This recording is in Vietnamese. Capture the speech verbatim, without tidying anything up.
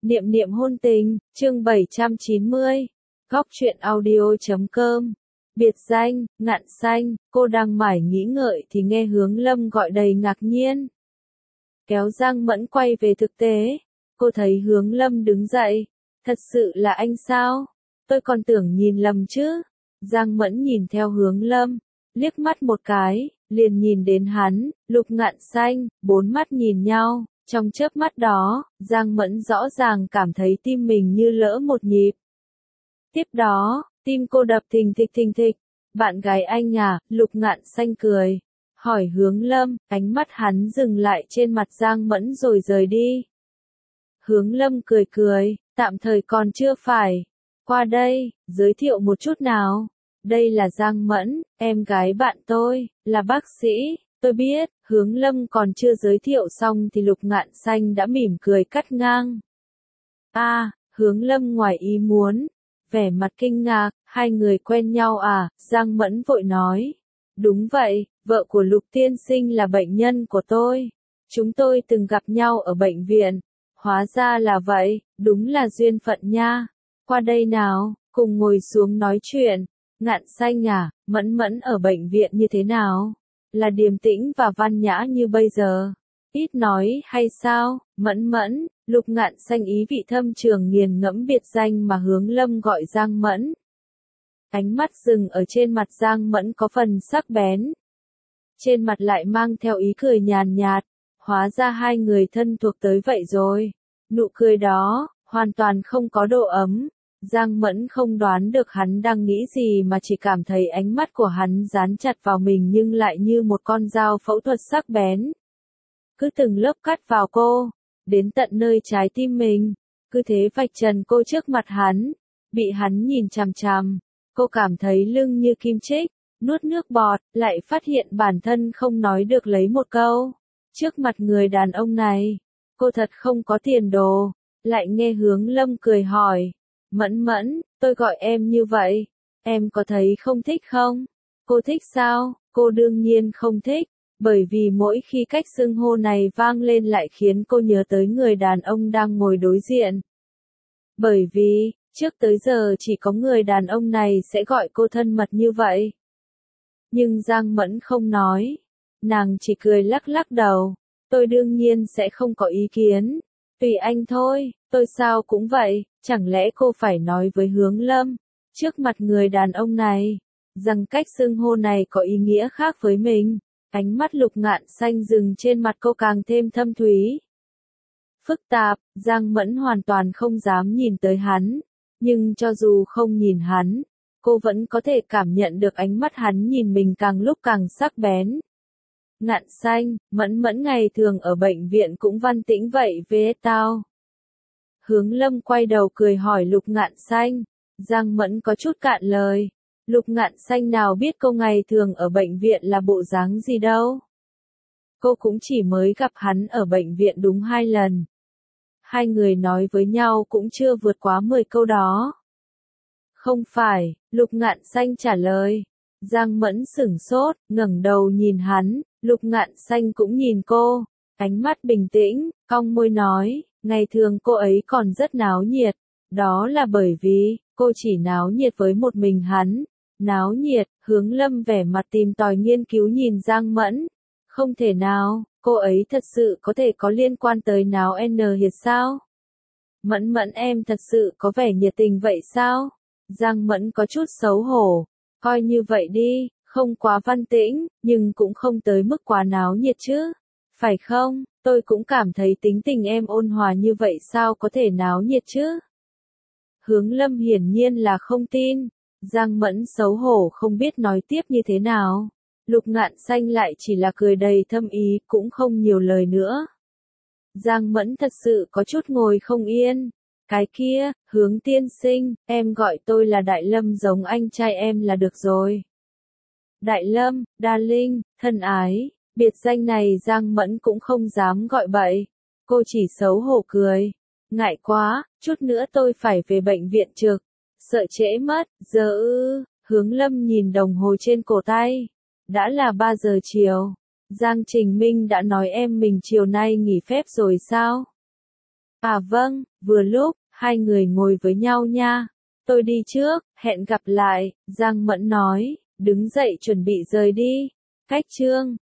Niệm niệm hôn tình, chương bảy trăm chín mươi. Góc truyện audio chấm com. Biệt danh, ngạn xanh, cô đang mải nghĩ ngợi thì nghe Hướng Lâm gọi đầy ngạc nhiên. Kéo Giang Mẫn quay về thực tế. Cô thấy Hướng Lâm đứng dậy. Thật sự là anh sao? Tôi còn tưởng nhìn lầm chứ. Giang Mẫn nhìn theo Hướng Lâm, liếc mắt một cái, liền nhìn đến hắn, Lục Ngạn Xanh, bốn mắt nhìn nhau. Trong chớp mắt đó, Giang Mẫn rõ ràng cảm thấy tim mình như lỡ một nhịp. Tiếp đó, tim cô đập thình thịch thình thịch. Bạn gái anh à, Lục Ngạn Xanh cười. Hỏi Hướng Lâm, ánh mắt hắn dừng lại trên mặt Giang Mẫn rồi rời đi. Hướng Lâm cười cười, tạm thời còn chưa phải. Qua đây, giới thiệu một chút nào. Đây là Giang Mẫn, em gái bạn tôi, là bác sĩ. Tôi biết, Hướng Lâm còn chưa giới thiệu xong thì Lục Ngạn Xanh đã mỉm cười cắt ngang. A, à, Hướng Lâm ngoài ý muốn, vẻ mặt kinh ngạc, hai người quen nhau à? Giang Mẫn vội nói. Đúng vậy, vợ của Lục tiên sinh là bệnh nhân của tôi. Chúng tôi từng gặp nhau ở bệnh viện. Hóa ra là vậy, đúng là duyên phận nha. Qua đây nào, cùng ngồi xuống nói chuyện. Ngạn Xanh à, Mẫn Mẫn ở bệnh viện như thế nào? Là điềm tĩnh và văn nhã như bây giờ. Ít nói hay sao? Mẫn Mẫn, Lục Ngạn Xanh ý vị thâm trường nghiền ngẫm biệt danh mà Hướng Lâm gọi Giang Mẫn. Ánh mắt dừng ở trên mặt Giang Mẫn có phần sắc bén. Trên mặt lại mang theo ý cười nhàn nhạt. Hóa ra hai người thân thuộc tới vậy rồi. Nụ cười đó, hoàn toàn không có độ ấm. Giang Mẫn không đoán được hắn đang nghĩ gì mà chỉ cảm thấy ánh mắt của hắn dán chặt vào mình nhưng lại như một con dao phẫu thuật sắc bén. Cứ từng lớp cắt vào cô, đến tận nơi trái tim mình, cứ thế vạch trần cô trước mặt hắn. Bị hắn nhìn chằm chằm, cô cảm thấy lưng như kim chích, nuốt nước bọt, lại phát hiện bản thân không nói được lấy một câu. Trước mặt người đàn ông này, cô thật không có tiền đồ. Lại nghe Hướng Lâm cười hỏi. Mẫn Mẫn, tôi gọi em như vậy, em có thấy không thích không? Cô thích sao? Cô đương nhiên không thích, bởi vì mỗi khi cách xưng hô này vang lên lại khiến cô nhớ tới người đàn ông đang ngồi đối diện. Bởi vì, trước tới giờ chỉ có người đàn ông này sẽ gọi cô thân mật như vậy. Nhưng Giang Mẫn không nói, nàng chỉ cười lắc lắc đầu, tôi đương nhiên sẽ không có ý kiến, tùy anh thôi, tôi sao cũng vậy. Chẳng lẽ cô phải nói với Hướng Lâm, trước mặt người đàn ông này, rằng cách xưng hô này có ý nghĩa khác với mình? Ánh mắt Lục Ngạn Xanh dừng trên mặt cô càng thêm thâm thúy. Phức tạp, Giang Mẫn hoàn toàn không dám nhìn tới hắn, nhưng cho dù không nhìn hắn, cô vẫn có thể cảm nhận được ánh mắt hắn nhìn mình càng lúc càng sắc bén. Ngạn Xanh, Mẫn Mẫn ngày thường ở bệnh viện cũng văn tĩnh vậy với tao. Hướng Lâm quay đầu cười hỏi Lục Ngạn Xanh. Giang Mẫn có chút cạn lời. Lục Ngạn Xanh nào biết cô ngày thường ở bệnh viện là bộ dáng gì đâu. Cô cũng chỉ mới gặp hắn ở bệnh viện đúng hai lần. Hai người nói với nhau cũng chưa vượt quá mười câu đó. Không phải, Lục Ngạn Xanh trả lời. Giang Mẫn sửng sốt, ngẩng đầu nhìn hắn, Lục Ngạn Xanh cũng nhìn cô. Ánh mắt bình tĩnh, cong môi nói. Ngày thường cô ấy còn rất náo nhiệt, đó là bởi vì, cô chỉ náo nhiệt với một mình hắn. Náo nhiệt, Hướng Lâm vẻ mặt tìm tòi nghiên cứu nhìn Giang Mẫn. Không thể nào, cô ấy thật sự có thể có liên quan tới náo n hiệt sao? Mẫn Mẫn em thật sự có vẻ nhiệt tình vậy sao? Giang Mẫn có chút xấu hổ, coi như vậy đi, không quá văn tĩnh, nhưng cũng không tới mức quá náo nhiệt chứ. Phải không? Tôi cũng cảm thấy tính tình em ôn hòa như vậy sao có thể náo nhiệt chứ? Hướng Lâm hiển nhiên là không tin. Giang Mẫn xấu hổ không biết nói tiếp như thế nào. Lục Ngạn Xanh lại chỉ là cười đầy thâm ý, cũng không nhiều lời nữa. Giang Mẫn thật sự có chút ngồi không yên. Cái kia, Hướng tiên sinh, em gọi tôi là Đại Lâm giống anh trai em là được rồi. Đại Lâm, darling, thân ái. Biệt danh này Giang Mẫn cũng không dám gọi bậy. Cô chỉ xấu hổ cười. Ngại quá, chút nữa tôi phải về bệnh viện trực. Sợ trễ mất, giờ ư. Hướng Lâm nhìn đồng hồ trên cổ tay. Đã là ba giờ chiều. Giang Trình Minh đã nói em mình chiều nay nghỉ phép rồi sao? À vâng, vừa lúc, hai người ngồi với nhau nha. Tôi đi trước, hẹn gặp lại, Giang Mẫn nói, đứng dậy chuẩn bị rời đi. Cách chương